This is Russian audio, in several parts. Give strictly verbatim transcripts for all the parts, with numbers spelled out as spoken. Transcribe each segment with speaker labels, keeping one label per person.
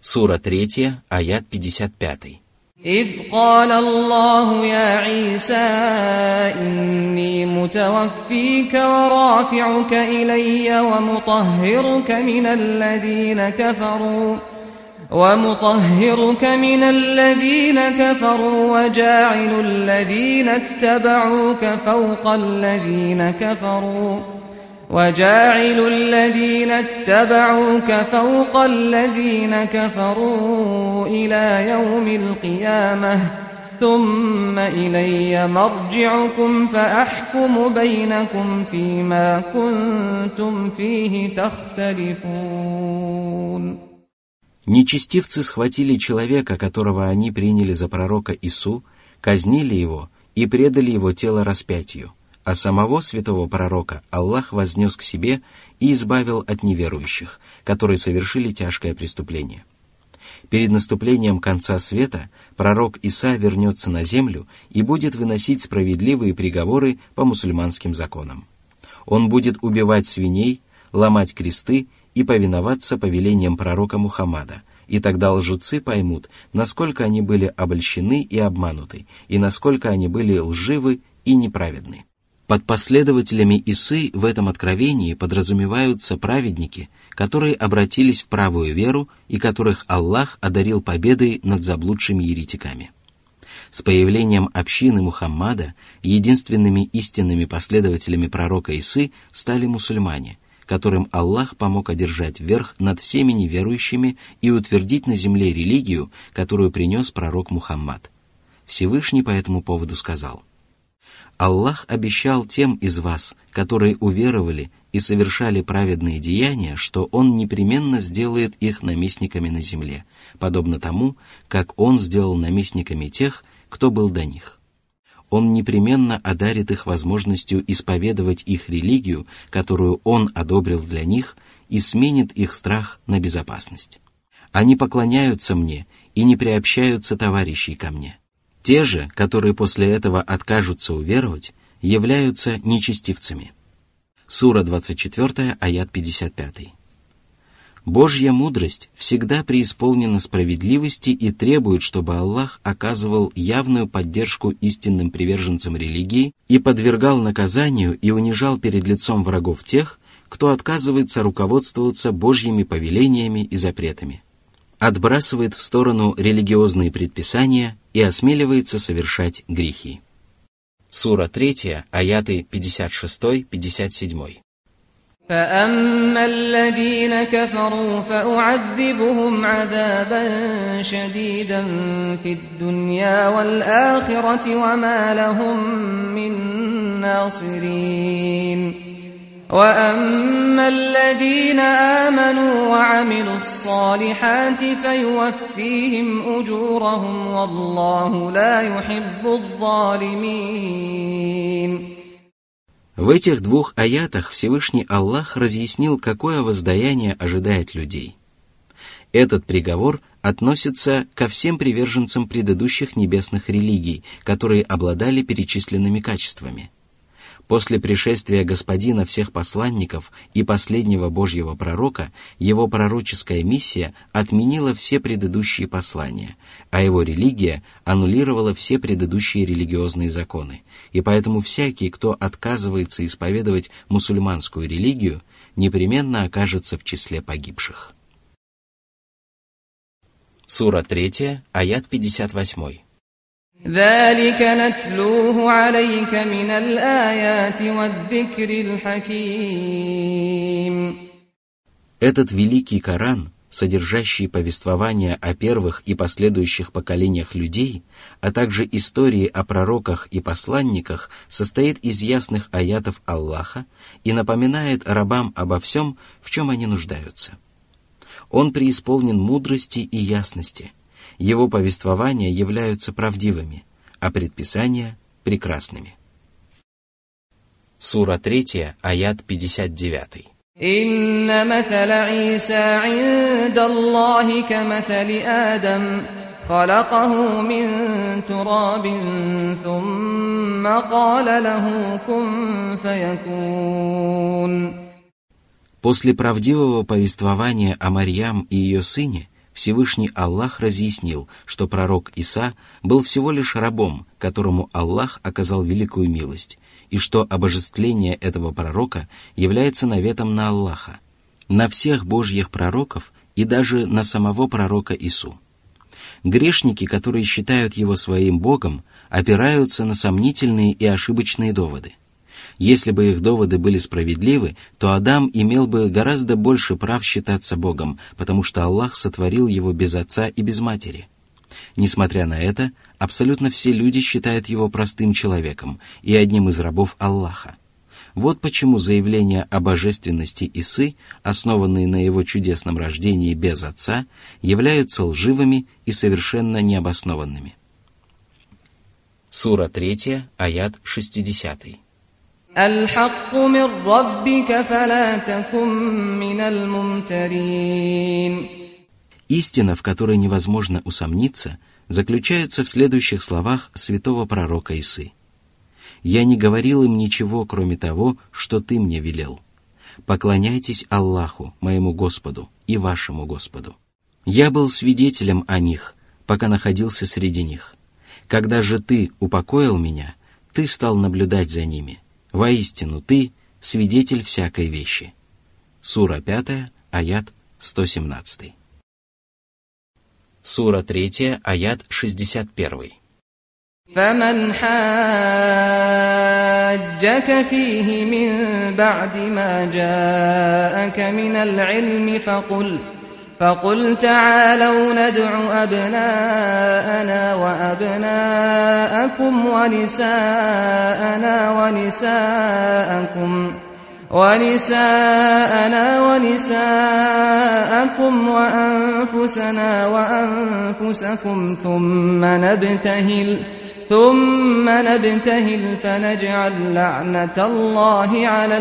Speaker 1: Сура третья, аят пятьдесят пять.
Speaker 2: إذ قال الله يا عيسى إني متوفيك ورافعك إلي ومطهرك من الذين كفروا ومطهرك من الذين كفروا وجاعل الذين اتبعوك فوق الذين كفروا وجاعل الذين اتبعوك فوق الذين كفروا إلى يوم القيامة ثم إلي مرجعكم فأحكم بينكم فيما كنتم فيه تختلفون.
Speaker 1: Нечестивцы схватили человека, которого они приняли за пророка Ису, казнили его и предали его тело распятию, а самого святого пророка Аллах вознес к себе и избавил от неверующих, которые совершили тяжкое преступление. Перед наступлением конца света пророк Иса вернется на землю и будет выносить справедливые приговоры по мусульманским законам. Он будет убивать свиней, ломать кресты и повиноваться повелениям пророка Мухаммада, и тогда лжецы поймут, насколько они были обольщены и обмануты, и насколько они были лживы и неправедны. Под последователями Исы в этом откровении подразумеваются праведники, которые обратились в правую веру и которых Аллах одарил победой над заблудшими еретиками. С появлением общины Мухаммада единственными истинными последователями пророка Исы стали мусульмане, которым Аллах помог одержать верх над всеми неверующими и утвердить на земле религию, которую принес пророк Мухаммад. Всевышний по этому поводу сказал: Аллах обещал тем из вас, которые уверовали и совершали праведные деяния, что Он непременно сделает их наместниками на земле, подобно тому, как Он сделал наместниками тех, кто был до них. Он непременно одарит их возможностью исповедовать их религию, которую Он одобрил для них, и сменит их страх на безопасность. Они поклоняются Мне и не приобщаются товарищей ко Мне. Те же, которые после этого откажутся уверовать, являются нечестивцами. Сура двадцать четыре, аят пятьдесят пять. Божья мудрость всегда преисполнена справедливости и требует, чтобы Аллах оказывал явную поддержку истинным приверженцам религии и подвергал наказанию и унижал перед лицом врагов тех, кто отказывается руководствоваться Божьими повелениями и запретами, отбрасывает в сторону религиозные предписания и осмеливается совершать грехи. Сура третья, аяты пятьдесят шесть пятьдесят семь.
Speaker 2: فأما الذين كفروا فأعذبهم عذابا شديدا في الدنيا والآخرة وما لهم من ناصرين وأما الذين آمنوا وعملوا الصالحات فيوفيهم أجورهم والله لا يحب الظالمين.
Speaker 1: В этих двух аятах Всевышний Аллах разъяснил, какое воздаяние ожидает людей. Этот приговор относится ко всем приверженцам предыдущих небесных религий, которые обладали перечисленными качествами. После пришествия Господина всех посланников и последнего Божьего пророка, его пророческая миссия отменила все предыдущие послания, а его религия аннулировала все предыдущие религиозные законы, и поэтому всякий, кто отказывается исповедовать мусульманскую религию, непременно окажется в числе погибших. Сура третья, аят пятьдесят восемь.
Speaker 2: ذلك نتلوه عليك من الآيات والذكر الحكيم.
Speaker 1: Этот великий Коран, содержащий повествования о первых и последующих поколениях людей, а также истории о пророках и посланниках, состоит из ясных аятов Аллаха и напоминает рабам обо всем, в чем они нуждаются. Он преисполнен мудрости и ясности. Его повествования являются правдивыми, а предписания – прекрасными. Сура третья, аят пятьдесят девять.
Speaker 2: «Инна маталя Иса инда Аллахи каматали Адам, халакаху мин турабин, thumма каля лаху кун фаякун».
Speaker 1: После правдивого повествования о Марьям и ее сыне Всевышний Аллах разъяснил, что пророк Иса был всего лишь рабом, которому Аллах оказал великую милость, и что обожествление этого пророка является наветом на Аллаха, на всех Божьих пророков и даже на самого пророка Ису. Грешники, которые считают его своим Богом, опираются на сомнительные и ошибочные доводы. Если бы их доводы были справедливы, то Адам имел бы гораздо больше прав считаться Богом, потому что Аллах сотворил его без отца и без матери. Несмотря на это, абсолютно все люди считают его простым человеком и одним из рабов Аллаха. Вот почему заявления о божественности Исы, основанные на его чудесном рождении без отца, являются лживыми и совершенно необоснованными. Сура третья, аят шестидесятый.
Speaker 2: الحق من ربك فلا تكن من الممترين.
Speaker 1: Истина, в которой невозможно усомниться, заключается в следующих словах святого пророка Исы. «Я не говорил им ничего, кроме того, что ты мне велел. Поклоняйтесь Аллаху, моему Господу, и вашему Господу. Я был свидетелем о них, пока находился среди них. Когда же ты упокоил меня, ты стал наблюдать за ними. Воистину, ты — свидетель всякой вещи». Сура пятая, аят сто семнадцатый. Сура третья, аят шестьдесят первый.
Speaker 2: فمن حاجك فيه من بعد ما جاءك من العلم فقل فقل تعالوا ندع أبناءنا وأبناءكم ونساءنا ونساءكم ونساءنا ونساءكم وأنفسنا وأنفسكم ثم نبتهل ثم نبتهل فنجعل لعنة الله على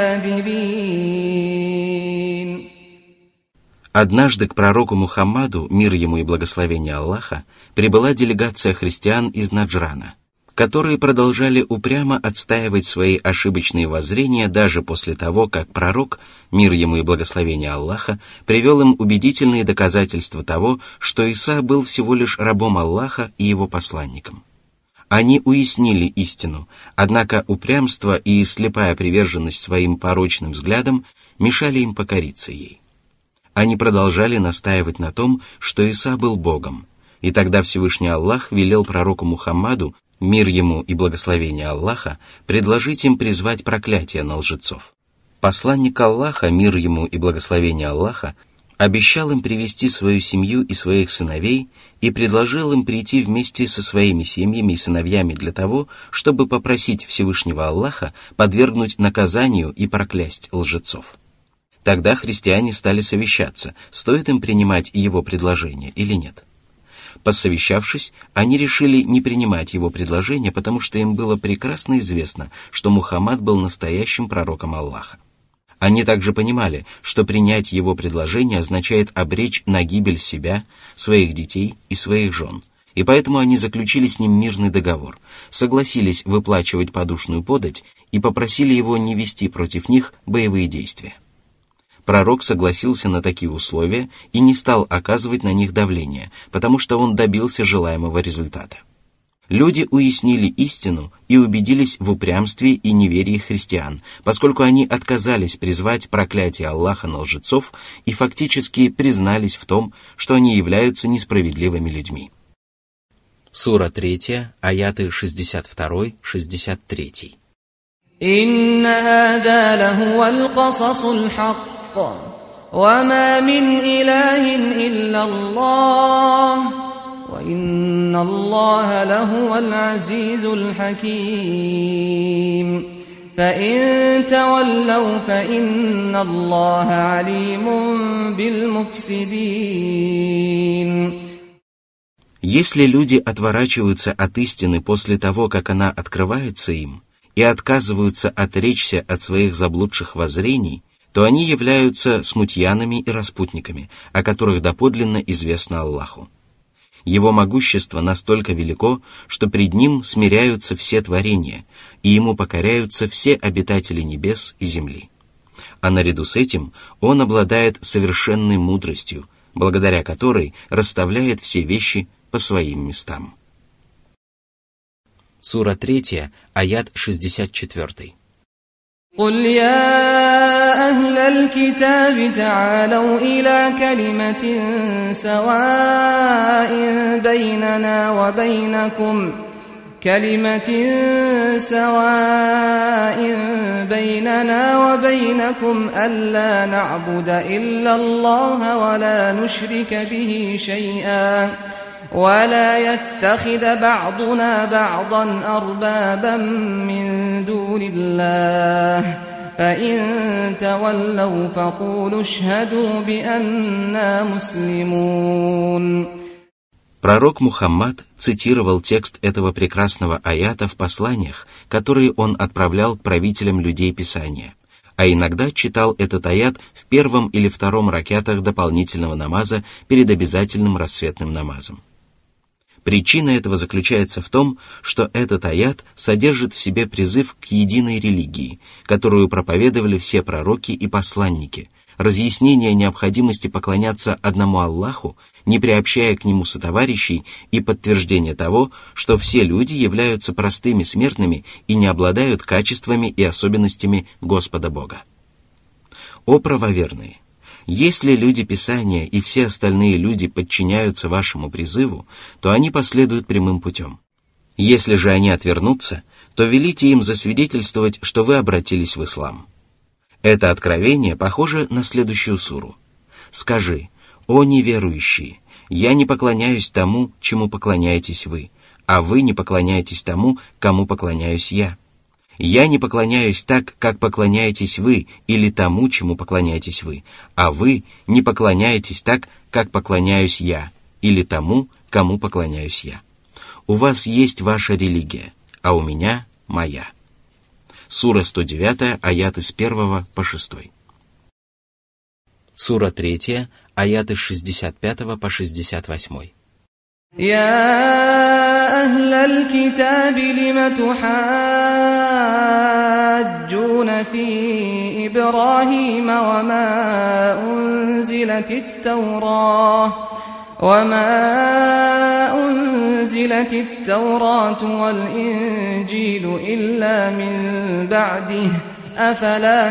Speaker 2: الكاذبين.
Speaker 1: Однажды к пророку Мухаммаду, мир ему и благословение Аллаха, прибыла делегация христиан из Наджрана, которые продолжали упрямо отстаивать свои ошибочные воззрения даже после того, как пророк, мир ему и благословение Аллаха, привел им убедительные доказательства того, что Иса был всего лишь рабом Аллаха и его посланником. Они уяснили истину, однако упрямство и слепая приверженность своим порочным взглядам мешали им покориться ей. Они продолжали настаивать на том, что Иса был Богом, и тогда Всевышний Аллах велел пророку Мухаммаду, мир ему и благословение Аллаха, предложить им призвать проклятие на лжецов. Посланник Аллаха, мир ему и благословение Аллаха, обещал им привести свою семью и своих сыновей и предложил им прийти вместе со своими семьями и сыновьями для того, чтобы попросить Всевышнего Аллаха подвергнуть наказанию и проклясть лжецов. Тогда христиане стали совещаться, стоит им принимать его предложение или нет. Посовещавшись, они решили не принимать его предложение, потому что им было прекрасно известно, что Мухаммад был настоящим пророком Аллаха. Они также понимали, что принять его предложение означает обречь на гибель себя, своих детей и своих жен, и поэтому они заключили с ним мирный договор, согласились выплачивать подушную подать и попросили его не вести против них боевые действия. Пророк согласился на такие условия и не стал оказывать на них давление, потому что он добился желаемого результата. Люди уяснили истину и убедились в упрямстве и неверии христиан, поскольку они отказались призвать проклятие Аллаха на лжецов и фактически признались в том, что они являются несправедливыми людьми. Сура третья, аяты шестьдесят два — шестьдесят три.
Speaker 2: إن هذا لهو القصص الحق وما من إله إلا الله وإن الله لهو العزيز الحكيم فإن تولوا فإن الله عليم بالمفسدين.
Speaker 1: Если люди отворачиваются от истины после того, как она открывается им, и отказываются отречься от своих заблудших воззрений, то они являются смутьянами и распутниками, о которых доподлинно известно Аллаху. Его могущество настолько велико, что пред ним смиряются все творения, и ему покоряются все обитатели небес и земли. А наряду с этим он обладает совершенной мудростью, благодаря которой расставляет все вещи по своим местам. Сура третья, аят шестьдесят четыре.
Speaker 2: قل يا أهل الكتاب تعالوا إلى كلمة سواء بيننا وبينكم كلمة سواء بيننا وبينكم ألا نعبد إلا الله ولا نشرك به شيئا ولا يتخذ بعضنا بعضا أربابا من دون الله فإن تولوا فقولوا اشهدوا بأننا مسلمون.
Speaker 1: Пророк Мухаммад цитировал текст этого прекрасного аята в посланиях, которые он отправлял к правителям людей Писания, а иногда читал этот аят в первом или втором ракятах дополнительного намаза перед обязательным рассветным намазом. Причина этого заключается в том, что этот аят содержит в себе призыв к единой религии, которую проповедовали все пророки и посланники, разъяснение необходимости поклоняться одному Аллаху, не приобщая к нему сотоварищей, и подтверждение того, что все люди являются простыми смертными и не обладают качествами и особенностями Господа Бога. О правоверные! Если люди Писания и все остальные люди подчиняются вашему призыву, то они последуют прямым путем. Если же они отвернутся, то велите им засвидетельствовать, что вы обратились в ислам. Это откровение похоже на следующую суру. «Скажи, о неверующие, я не поклоняюсь тому, чему поклоняетесь вы, а вы не поклоняетесь тому, кому поклоняюсь я. Я не поклоняюсь так, как поклоняетесь вы, или тому, чему поклоняетесь вы, а вы не поклоняетесь так, как поклоняюсь я, или тому, кому поклоняюсь я. У вас есть ваша религия, а у меня моя». Сура сто девять, аяты с первого по шестой. Сура третья, аяты с шестьдесят пятого по шестьдесят восьмой.
Speaker 2: يا أهل الكتاب لم تحاجون في إبراهيم وما أنزلت التوراة وما أنزلت التوراة والإنجيل إلا من بعده أفلا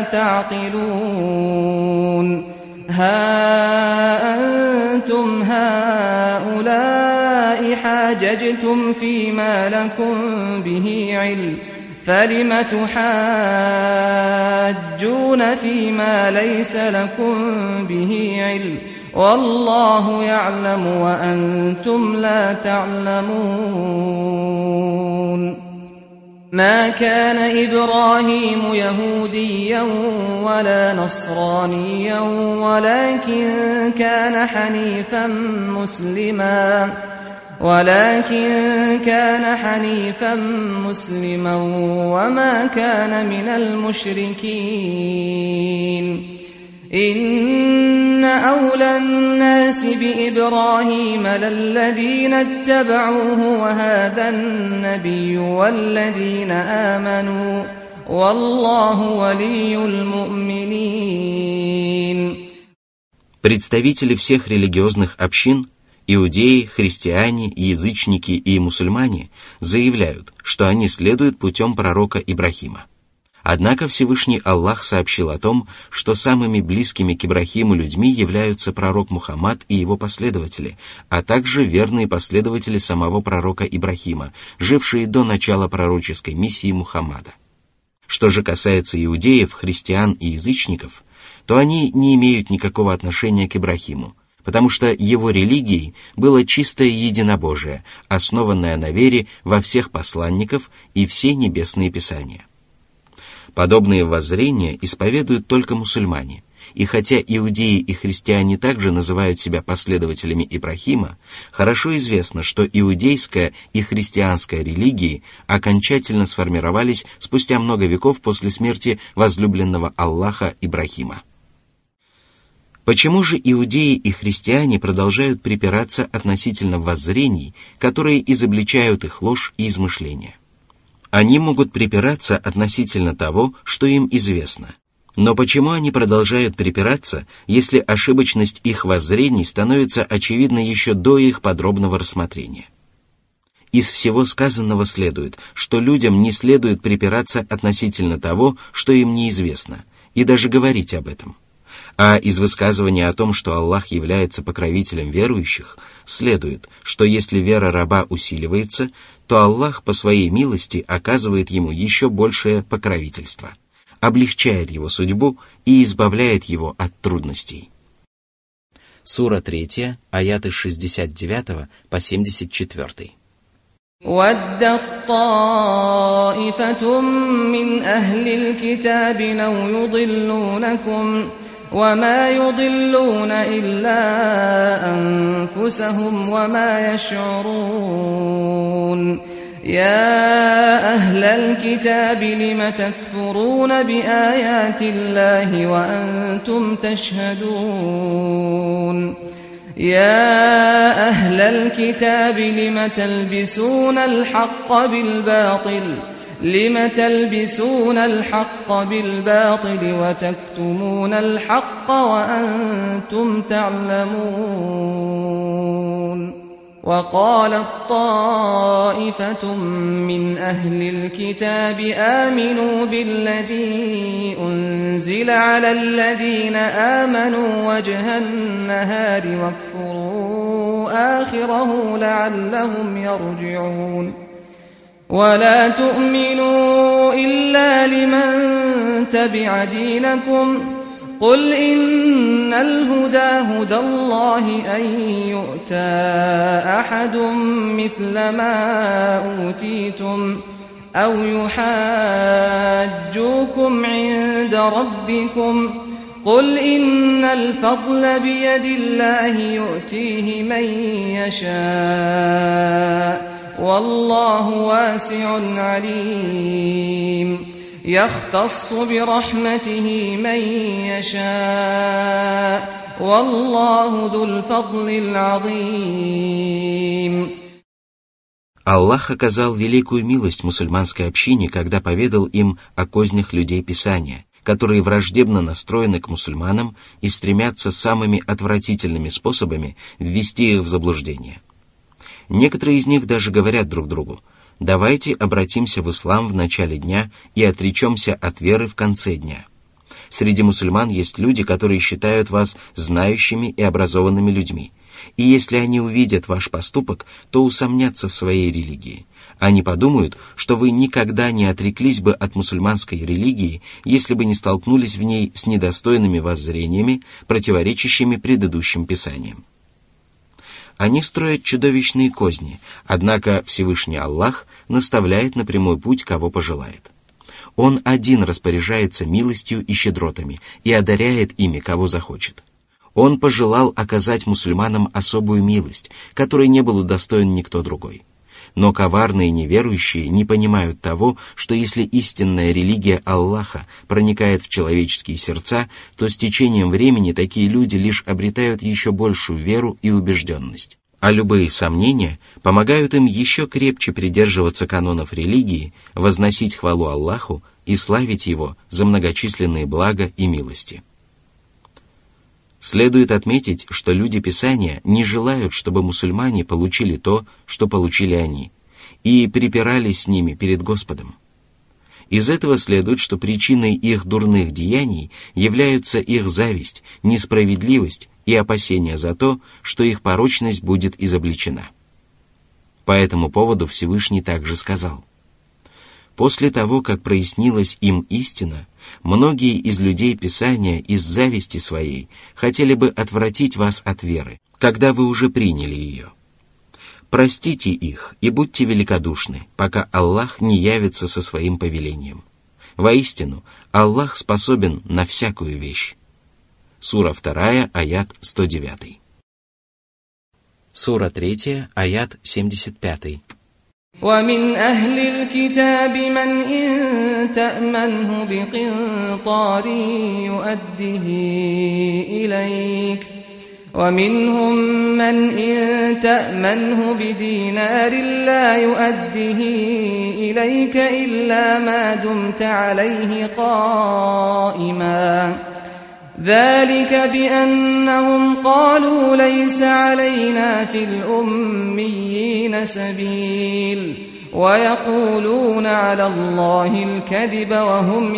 Speaker 2: تعقلون ها أنتم هؤلاء حاججتم فيما لكم به علم فلم تحاجون فيما ليس لكم به علم والله يعلم وأنتم لا تعلمون. ما كان إبراهيم يهوديا ولا نصرانيا ولكن كان حنيفا مسلما ولكن كان حنيفا مسلما وما كان من المشركين. إن أولى الناس بإبراهيم للذين اتبعوه وهذا النبي والذين آمنوا والله ولي المؤمنين.
Speaker 1: Представители всех религиозных общин, иудеи, христиане, язычники и мусульмане, заявляют, что они следуют путем пророка Ибрахима. Однако Всевышний Аллах сообщил о том, что самыми близкими к Ибрахиму людьми являются пророк Мухаммад и его последователи, а также верные последователи самого пророка Ибрахима, жившие до начала пророческой миссии Мухаммада. Что же касается иудеев, христиан и язычников, то они не имеют никакого отношения к Ибрахиму, потому что его религией было чистое единобожие, основанное на вере во всех посланников и все небесные писания. Подобные воззрения исповедуют только мусульмане, и хотя иудеи и христиане также называют себя последователями Ибрахима, хорошо известно, что иудейская и христианская религии окончательно сформировались спустя много веков после смерти возлюбленного Аллаха Ибрахима. Почему же иудеи и христиане продолжают припираться относительно воззрений, которые изобличают их ложь и измышления? Они могут припираться относительно того, что им известно. Но почему они продолжают припираться, если ошибочность их воззрений становится очевидной еще до их подробного рассмотрения? Из всего сказанного следует, что людям не следует припираться относительно того, что им неизвестно, и даже говорить об этом. А из высказывания о том, что Аллах является покровителем верующих, следует, что если вера раба усиливается, то Аллах по своей милости оказывает ему еще большее покровительство, облегчает его судьбу и избавляет его от трудностей. Сура третья, аяты с шестьдесят девятого по семьдесят четвёртый.
Speaker 2: وَدَّتْ طَائِفَةٌ مِّنْ أَهْلِ الْكِتَابِ لَوْ يُضِلُّونَكُمْ وَمَا يُضِلُّونَ إِلَّا أَنفُسَهُمْ وَمَا يَشْعُرُونَ يَا أَهْلَ الْكِتَابِ لِمَ تَكْفُرُونَ بِآيَاتِ اللَّهِ وَأَنْتُمْ تَشْهَدُونَ يَا أَهْلَ الْكِتَابِ لِمَ تَلْبِسُونَ الْحَقَّ بِالْبَاطِلِ لِمَ تَلْبِسُونَ الْحَقَّ بِالْبَاطِلِ وَتَكْتُمُونَ الْحَقَّ وَأَنْتُمْ تَعْلَمُونَ وَقَالَتْ طَائِفَةٌ مِّنْ أَهْلِ الْكِتَابِ آمِنُوا بِالَّذِي أُنزِلَ عَلَى الَّذِينَ آمَنُوا وَجْهَ النَّهَارِ وَاكْفُرُوا آخِرَهُ لَعَلَّهُمْ يَرْجِعُونَ وَلَا تُؤْمِنُوا إِلَّا لِمَن تَبِعَ دِينَكُمْ قُلْ إِنَّ الْهُدَى هُدَى اللَّهِ أَن يُؤْتَى أَحَدٌ مِّثْلَ مَا أُوتِيتُمْ أَوْ يُحَاجُّوكُمْ عِندَ رَبِّكُمْ قُلْ إِنَّ الْفَضْلَ بِيَدِ اللَّهِ يُؤْتِيهِ مَن يَشَاءُ وَاللَّهُ وَاسِعٌ عَلِيمٌ يَخْتَصُّ بِرَحْمَتِهِ مَن يَشَاءُ وَاللَّهُ ذُو الْفَضْلِ الْعَظِيمِ.
Speaker 1: Аллах оказал великую милость мусульманской общине, когда поведал им о кознях людей Писания, которые враждебно настроены к мусульманам и стремятся самыми отвратительными способами ввести их в заблуждение. Некоторые из них даже говорят друг другу: «Давайте обратимся в ислам в начале дня и отречемся от веры в конце дня». Среди мусульман есть люди, которые считают вас знающими и образованными людьми, и если они увидят ваш поступок, то усомнятся в своей религии. Они подумают, что вы никогда не отреклись бы от мусульманской религии, если бы не столкнулись в ней с недостойными воззрениями, противоречащими предыдущим писаниям. Они строят чудовищные козни, однако Всевышний Аллах наставляет на прямой путь, кого пожелает. Он один распоряжается милостью и щедротами и одаряет ими, кого захочет. Он пожелал оказать мусульманам особую милость, которой не был удостоен никто другой. Но коварные неверующие не понимают того, что если истинная религия Аллаха проникает в человеческие сердца, то с течением времени такие люди лишь обретают еще большую веру и убежденность. А любые сомнения помогают им еще крепче придерживаться канонов религии, возносить хвалу Аллаху и славить Его за многочисленные блага и милости. Следует отметить, что люди Писания не желают, чтобы мусульмане получили то, что получили они, и припирались с ними перед Господом. Из этого следует, что причиной их дурных деяний являются их зависть, несправедливость и опасения за то, что их порочность будет изобличена. По этому поводу Всевышний также сказал: «После того, как прояснилась им истина, многие из людей Писания из зависти своей хотели бы отвратить вас от веры, когда вы уже приняли ее. Простите их и будьте великодушны, пока Аллах не явится со своим повелением. Воистину, Аллах способен на всякую вещь». Сура вторая, аят сто девятый. Сура третья, аят семьдесят пятый.
Speaker 2: وَمِنْ أَهْلِ الْكِتَابِ مَنْ إِنْ تَأْمَنْهُ بِقِنْطَارٍ يُؤَدِّهِ إِلَيْكَ ومنهم من إن تأمنه بدينار لا يؤده إليك إلا ما دمت عليه قائما ذلك بأنهم قالوا ليس علينا في الأميين سبيل ويقولون على الله الكذب وهم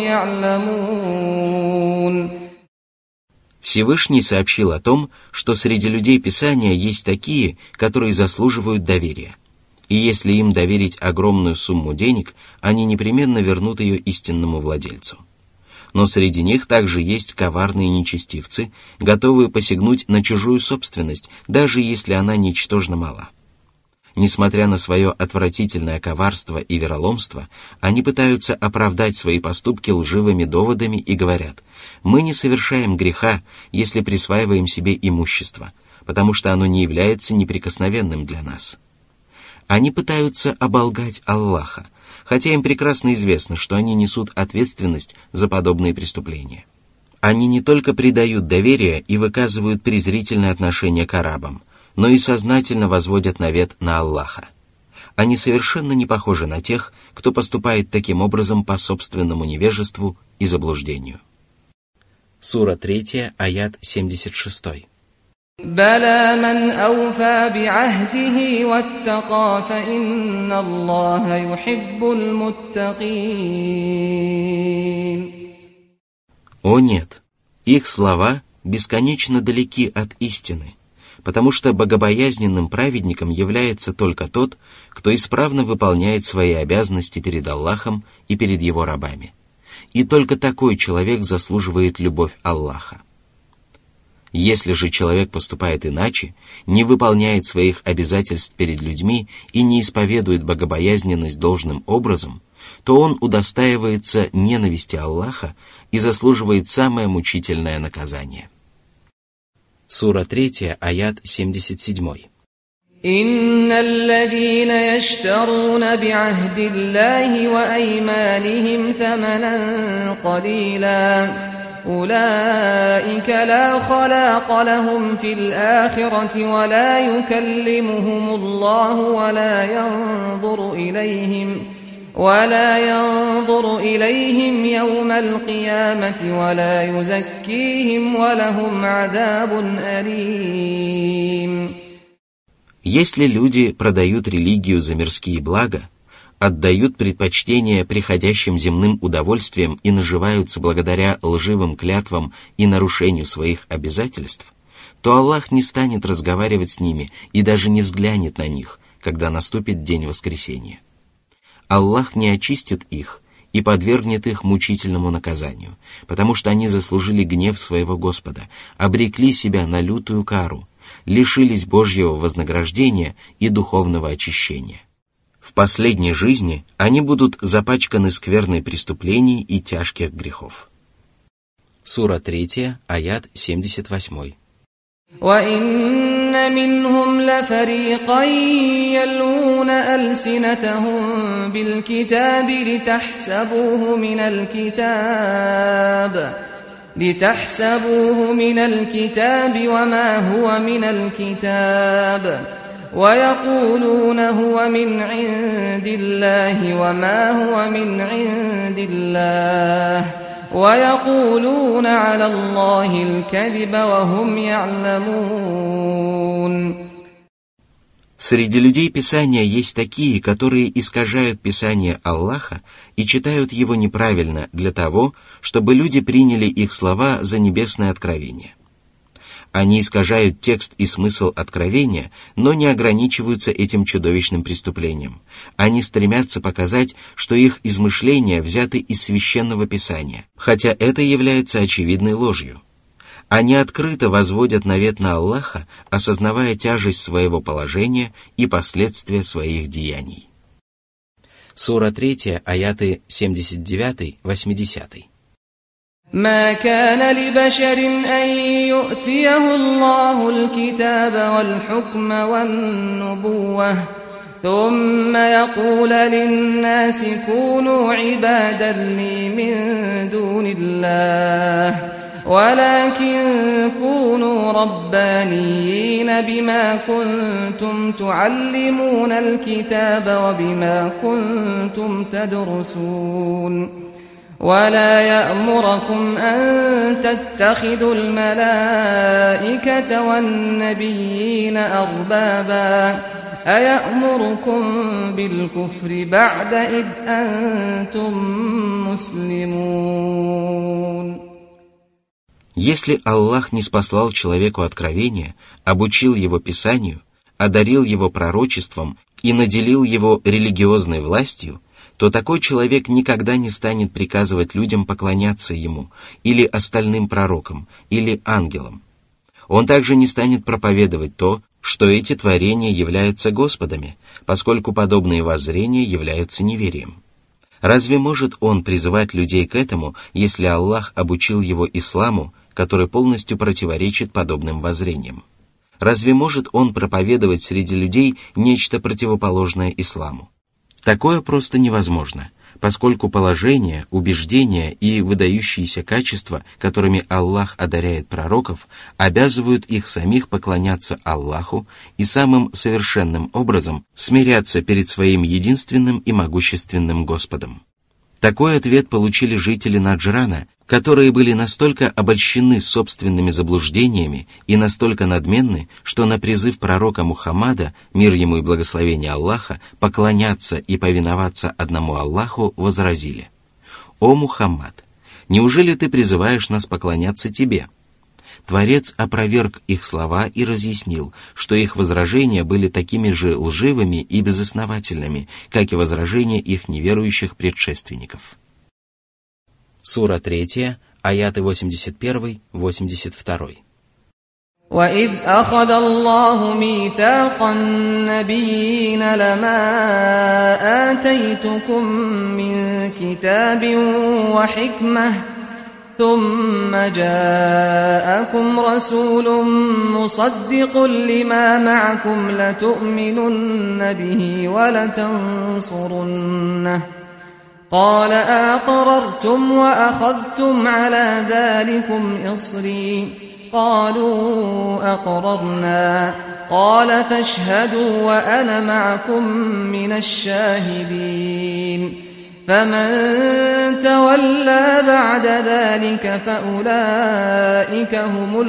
Speaker 2: يعلمون.
Speaker 1: Всевышний сообщил о том, что среди людей Писания есть такие, которые заслуживают доверия. И если им доверить огромную сумму денег, они непременно вернут ее истинному владельцу. Но среди них также есть коварные нечестивцы, готовые посягнуть на чужую собственность, даже если она ничтожно мала. Несмотря на свое отвратительное коварство и вероломство, они пытаются оправдать свои поступки лживыми доводами и говорят: «Мы не совершаем греха, если присваиваем себе имущество, потому что оно не является неприкосновенным для нас». Они пытаются оболгать Аллаха, хотя им прекрасно известно, что они несут ответственность за подобные преступления. Они не только предают доверие и выказывают презрительное отношение к арабам, но и сознательно возводят навет на Аллаха. Они совершенно не похожи на тех, кто поступает таким образом по собственному невежеству и заблуждению. Сура третья, аят семьдесят шесть.
Speaker 2: بلى من أوفى بعهده واتقى فإن الله يحب المتقين.
Speaker 1: О нет, их слова бесконечно далеки от истины, потому что богобоязненным праведником является только тот, кто исправно выполняет свои обязанности перед Аллахом и перед его рабами. И только такой человек заслуживает любовь Аллаха. Если же человек поступает иначе, не выполняет своих обязательств перед людьми и не исповедует богобоязненность должным образом, то он удостаивается ненависти Аллаха и заслуживает самое мучительное наказание. Сура третья, аят семьдесят семь.
Speaker 2: إن الذين يشترون بعهد الله وأيمانهم ثمنا قليلا أولئك لا خلاق لهم في الآخرة ولا يكلمهم الله ولا ينظر إليهم ولا ينظر إليهم يوم القيامة ولا يزكيهم ولهم عذاب أليم.
Speaker 1: Если люди продают религию за мирские блага, отдают предпочтение приходящим земным удовольствиям и наживаются благодаря лживым клятвам и нарушению своих обязательств, то Аллах не станет разговаривать с ними и даже не взглянет на них, когда наступит день воскресения. Аллах не очистит их и подвергнет их мучительному наказанию, потому что они заслужили гнев своего Господа, обрекли себя на лютую кару, лишились Божьего вознаграждения и духовного очищения. В последней жизни они будут запачканы скверной преступлений и тяжких грехов. Сура третья, аят семьдесят восемь.
Speaker 2: وَإِنَّ مِنْهُمْ لَفَرِيقًا يَلْوُونَ أَلْسِنَتَهُمْ بِالْكِتَابِ لِتَحْسَبُوهُ مِنَ الْكِتَابِ لِتَحْسَبُوهُ مِنَ الْكِتَابِ وَمَا هُوَ مِنَ الْكِتَابِ وَيَقُولُونَ هُوَ مِنْ عِنْدِ اللَّهِ وَمَا هُوَ مِنْ عِنْدِ اللَّهِ وَيَقُولُونَ عَلَى اللَّهِ الْكَذِبَ وَهُمْ يَعْلَمُونَ.
Speaker 1: Среди людей Писания есть такие, которые искажают Писание Аллаха и читают его неправильно для того, чтобы люди приняли их слова за небесное откровение. Они искажают текст и смысл откровения, но не ограничиваются этим чудовищным преступлением. Они стремятся показать, что их измышления взяты из священного Писания, хотя это является очевидной ложью. Они открыто возводят навет на Аллаха, осознавая тяжесть своего положения и последствия своих деяний. Сура третья, аяты семьдесят девять восемьдесят.
Speaker 2: ما كان لبشر أن يؤتيه الله الكتاب والحكم والنبوة ثم يقول للناس كونوا عبادا لي من دون الله ولكن كونوا ربانيين بما كنتم تعلمون الكتاب وبما كنتم تدرسون ولا يأمركم أن تتخذوا الملائكة والنبيين أربابا أيأمركم بالكفر بعد إذ أنتم مسلمون.
Speaker 1: Если Аллах не спаслал человеку откровение, обучил его Писанию, одарил его пророчеством и наделил его религиозной властью, то такой человек никогда не станет приказывать людям поклоняться ему, или остальным пророкам, или ангелам. Он также не станет проповедовать то, что эти творения являются Господами, поскольку подобные воззрения являются неверием. Разве может он призывать людей к этому, если Аллах обучил его исламу, который полностью противоречит подобным воззрениям? Разве может он проповедовать среди людей нечто противоположное исламу? Такое просто невозможно, поскольку положение, убеждения и выдающиеся качества, которыми Аллах одаряет пророков, обязывают их самих поклоняться Аллаху и самым совершенным образом смиряться перед своим единственным и могущественным Господом. Такой ответ получили жители Наджрана, которые были настолько обольщены собственными заблуждениями и настолько надменны, что на призыв пророка Мухаммада, мир ему и благословение Аллаха, поклоняться и повиноваться одному Аллаху, возразили: «О Мухаммад, неужели ты призываешь нас поклоняться тебе?» Творец опроверг их слова и разъяснил, что их возражения были такими же лживыми и безосновательными, как и возражения их неверующих предшественников. Сура третья, аяты восемьдесят один — восемьдесят два.
Speaker 2: وَإِذْ أَخَذَ اللَّهُ مِيثَاقَ النَّبِيِّينَ لَمَا آتَيْتُكُم مِّن كِتَابٍ وَحِكْمَةٍ ثُمَّ جَاءَكُمْ رَسُولٌ مُصَدِّقٌ لِّمَا مَعَكُمْ لَتُؤْمِنُنَّ بِهِ وَلَتَنصُرُنَّهُ قال أَأَقْرَرْتُمْ وَأَخَذْتُمْ عَلَى ذَلِكُمْ إِصْرِي قالوا أقررنا قال فاشهدوا وأنا معكم من الشاهدين فمن تولى بعد ذلك فأولئك هم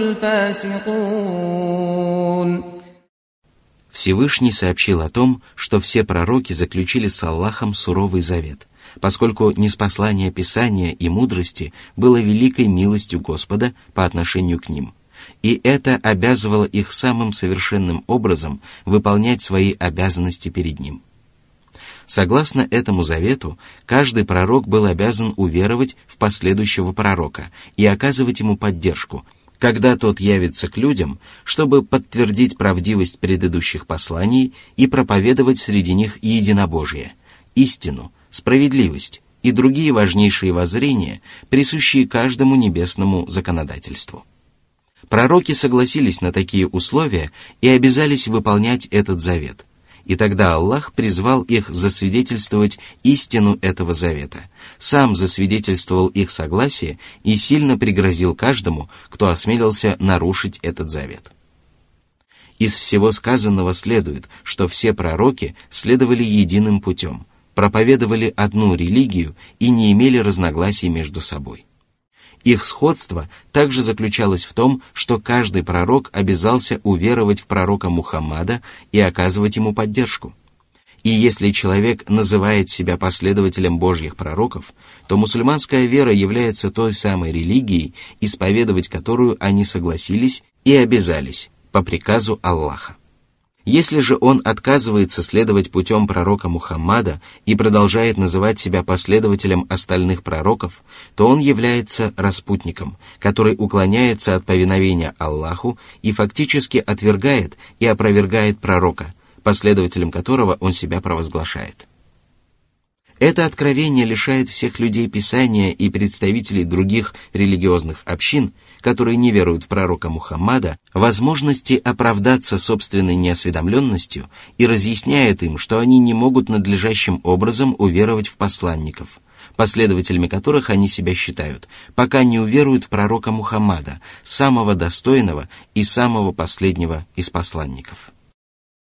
Speaker 2: الفاسقون.
Speaker 1: Всевышний сообщил о том, что все пророки заключили с Аллахом суровый завет, поскольку ниспослание Писания и мудрости было великой милостью Господа по отношению к ним, и это обязывало их самым совершенным образом выполнять свои обязанности перед ним. Согласно этому завету, каждый пророк был обязан уверовать в последующего пророка и оказывать ему поддержку, когда тот явится к людям, чтобы подтвердить правдивость предыдущих посланий и проповедовать среди них единобожие, истину, справедливость и другие важнейшие воззрения, присущие каждому небесному законодательству. Пророки согласились на такие условия и обязались выполнять этот завет, и тогда Аллах призвал их засвидетельствовать истину этого завета, сам засвидетельствовал их согласие и сильно пригрозил каждому, кто осмелился нарушить этот завет. Из всего сказанного следует, что все пророки следовали единым путем, проповедовали одну религию и не имели разногласий между собой. Их сходство также заключалось в том, что каждый пророк обязался уверовать в пророка Мухаммада и оказывать ему поддержку. И если человек называет себя последователем Божьих пророков, то мусульманская вера является той самой религией, исповедовать которую они согласились и обязались по приказу Аллаха. Если же он отказывается следовать путем пророка Мухаммада и продолжает называть себя последователем остальных пророков, то он является распутником, который уклоняется от повиновения Аллаху и фактически отвергает и опровергает пророка, последователем которого он себя провозглашает. Это откровение лишает всех людей Писания и представителей других религиозных общин, которые не веруют в пророка Мухаммада, возможности оправдаться собственной неосведомленностью и разъясняет им, что они не могут надлежащим образом уверовать в посланников, последователями которых они себя считают, пока не уверуют в пророка Мухаммада, самого достойного и самого последнего из посланников.